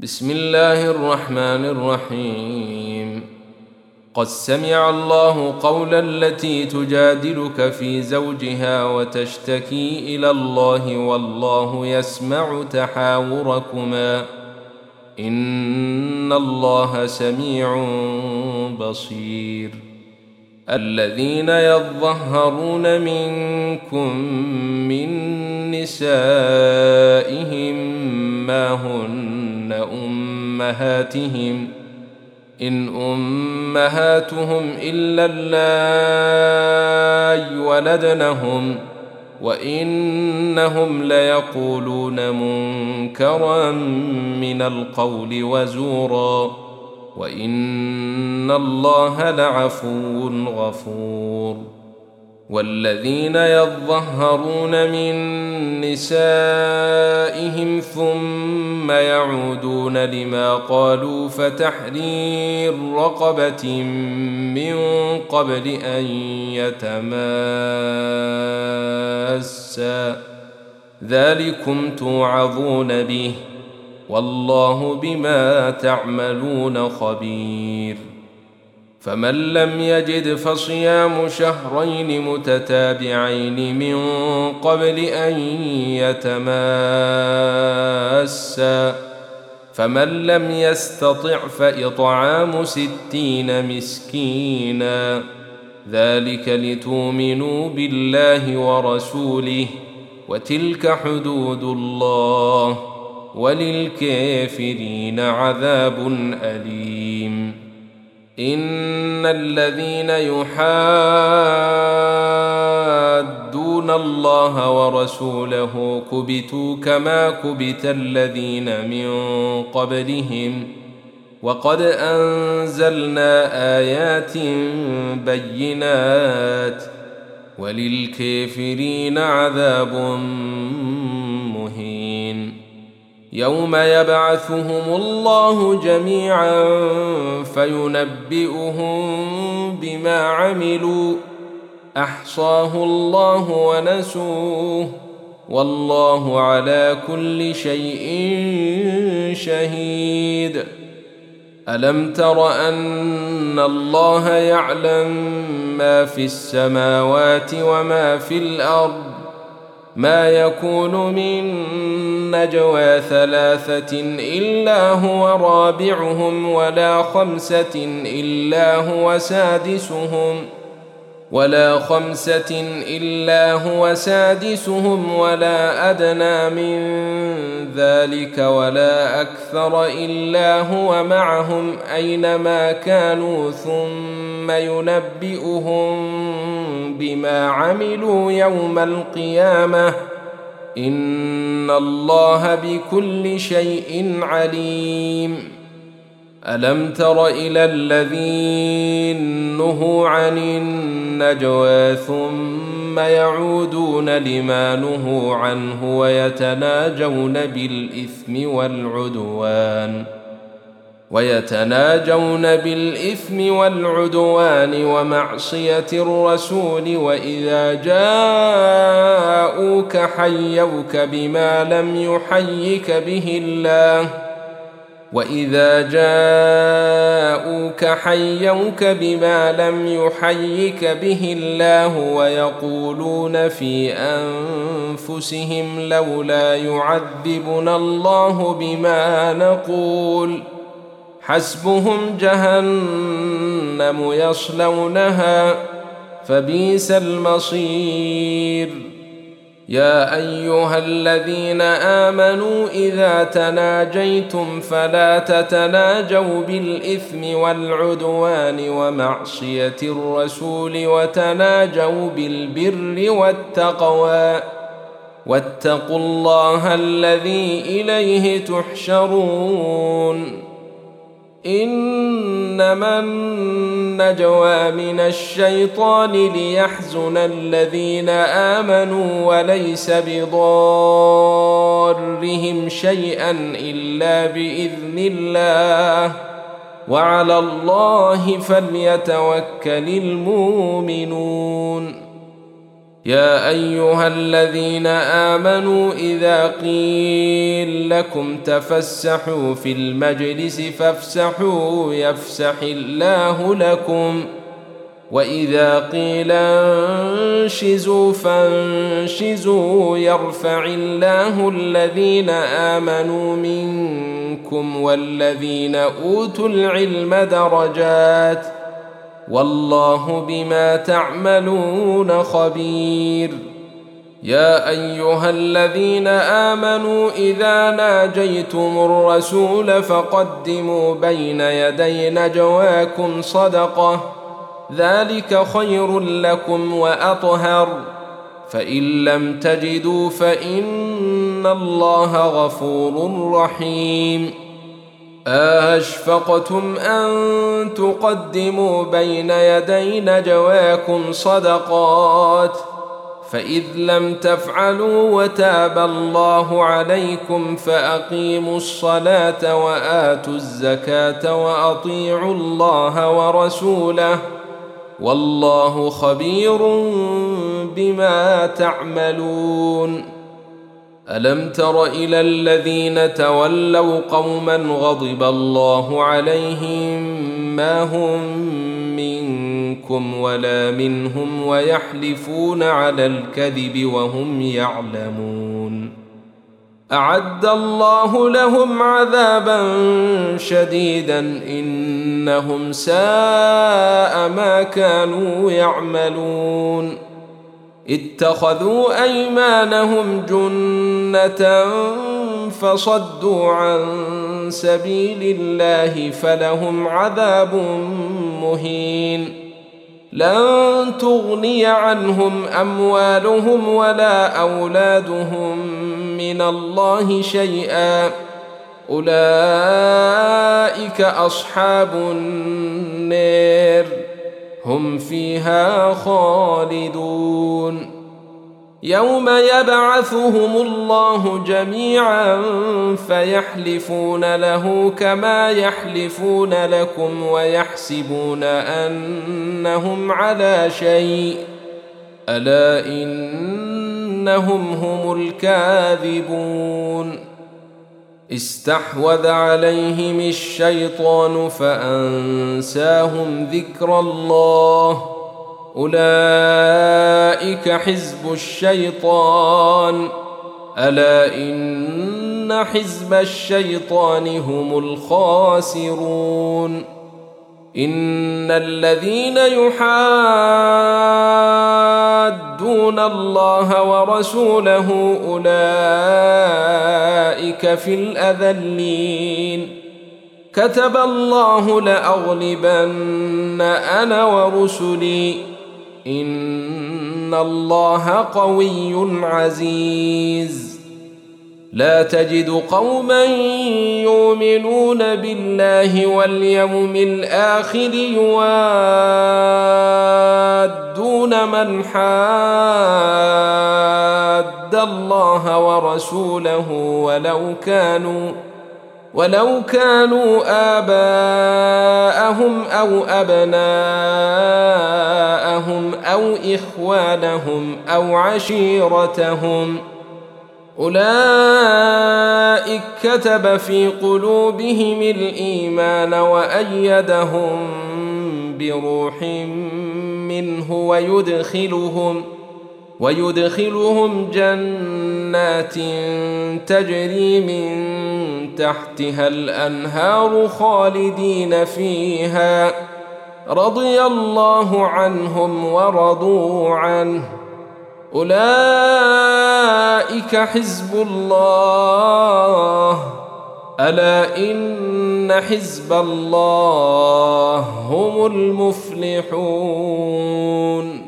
بسم الله الرحمن الرحيم. قد سمع الله قول التي تجادلك في زوجها وتشتكي إلى الله والله يسمع تحاوركما إن الله سميع بصير. الذين يظهرون منكم من نسائهم ما هن أمهاتهم إن أمهاتهم إلا اللائي ولدنهم وإنهم ليقولون منكرا من القول وزورا وإن الله لعفو غفور. والذين يظهرون من نسائهم ثم يعودون لما قالوا فتحرير رقبة من قبل أن يتماسا ذلكم توعظون به والله بما تعملون خبير. فمن لم يجد فصيام شهرين متتابعين من قبل أن يتماسا فمن لم يستطع فإطعام 60 مسكينا ذلك لتؤمنوا بالله ورسوله وتلك حدود الله وللكافرين عذاب أليم. إن الذين يحادون الله ورسوله كبتوا كما كبت الذين من قبلهم وقد أنزلنا آيات بينات وللكافرين عذاب مهين. يوم يبعثهم الله جميعا فينبئهم بما عملوا أحصاه الله ونسوه والله على كل شيء شهيد. ألم تر أن الله يعلم ما في السماوات وما في الأرض ما يكون من نجوى 3 إلا هو رابعهم ولا 5 إلا هو سادسهم ولا أدنى من ذلك ولا أكثر إلا هو معهم أينما كانوا ثم ينبئهم بما عملوا يوم القيامة إن الله بكل شيء عليم. ألم تر إلى الذين نهوا عن النجوى ثم يعودون لما نهوا عنه ويتناجون بالإثم والعدوان ومعصية الرسول وإذا جاءوك حيوك بما لم يحيك به الله ويقولون في أنفسهم لولا يعذبنا الله بما نقول حسبهم جهنم يصلونها فبئس المصير. يا أيها الذين آمنوا إذا تناجيتم فلا تتناجوا بالإثم والعدوان ومعصية الرسول وتناجوا بالبر والتقوى واتقوا الله الذي إليه تحشرون. إنما النجوى من الشيطان ليحزن الذين آمنوا وليس بضارهم شيئا إلا بإذن الله وعلى الله فليتوكل المؤمنون. يا أيها الذين آمنوا إذا قيل لكم تفسحوا في المجلس فافسحوا يفسح الله لكم، وإذا قيل انشزوا فانشزوا يرفع الله الذين آمنوا منكم والذين أوتوا العلم درجات، والله بما تعملون خبير. يا أيها الذين آمنوا إذا ناجيتم الرسول فقدموا بين يدي نجواكم صدقة، ذلك خير لكم وأطهر، فإن لم تجدوا فإن الله غفور رحيم. أشفقتم أن تقدموا بين يدي نجواكم صدقات، فإذ لم تفعلوا وتاب الله عليكم فأقيموا الصلاة وآتوا الزكاة وأطيعوا الله ورسوله، والله خبير بما تعملون. ألم تر إلى الذين تولوا قوما غضب الله عليهم ما هم منكم ولا منهم ويحلفون على الكذب وهم يعلمون، أعد الله لهم عذابا شديدا إنهم ساء ما كانوا يعملون. اتخذوا أيمانهم جنة فصدوا عن سبيل الله فلهم عذاب مهين. لن تغني عنهم أموالهم ولا أولادهم من الله شيئا، أولئك أصحاب النار هم فيها خالدون. يوم يبعثهم الله جميعا فيحلفون له كما يحلفون لكم ويحسبون أنهم على شيء، ألا إنهم هم الكاذبون. استحوذ عليهم الشيطان فأنساهم ذكر الله، أولئك حزب الشيطان، ألا إن حزب الشيطان هم الخاسرون. إن الذين يحادون الله ورسوله أولئك في الأذلين. كتب الله لأغلبن أنا ورسلي إن الله قوي عزيز. لا تجد قوما يؤمنون بالله واليوم الآخر يوادون من حاد الله ورسوله ولو كانوا آباءهم أو أبناءهم أو إخوانهم أو عشيرتهم، أولئك كتب في قلوبهم الإيمان وأيدهم بروح منه ويدخلهم جنات تجري من تحتها الأنهار خالدين فيها، رضي الله عنهم ورضوا عنه، أولئك حزب الله، ألا إن حزب الله هم المفلحون.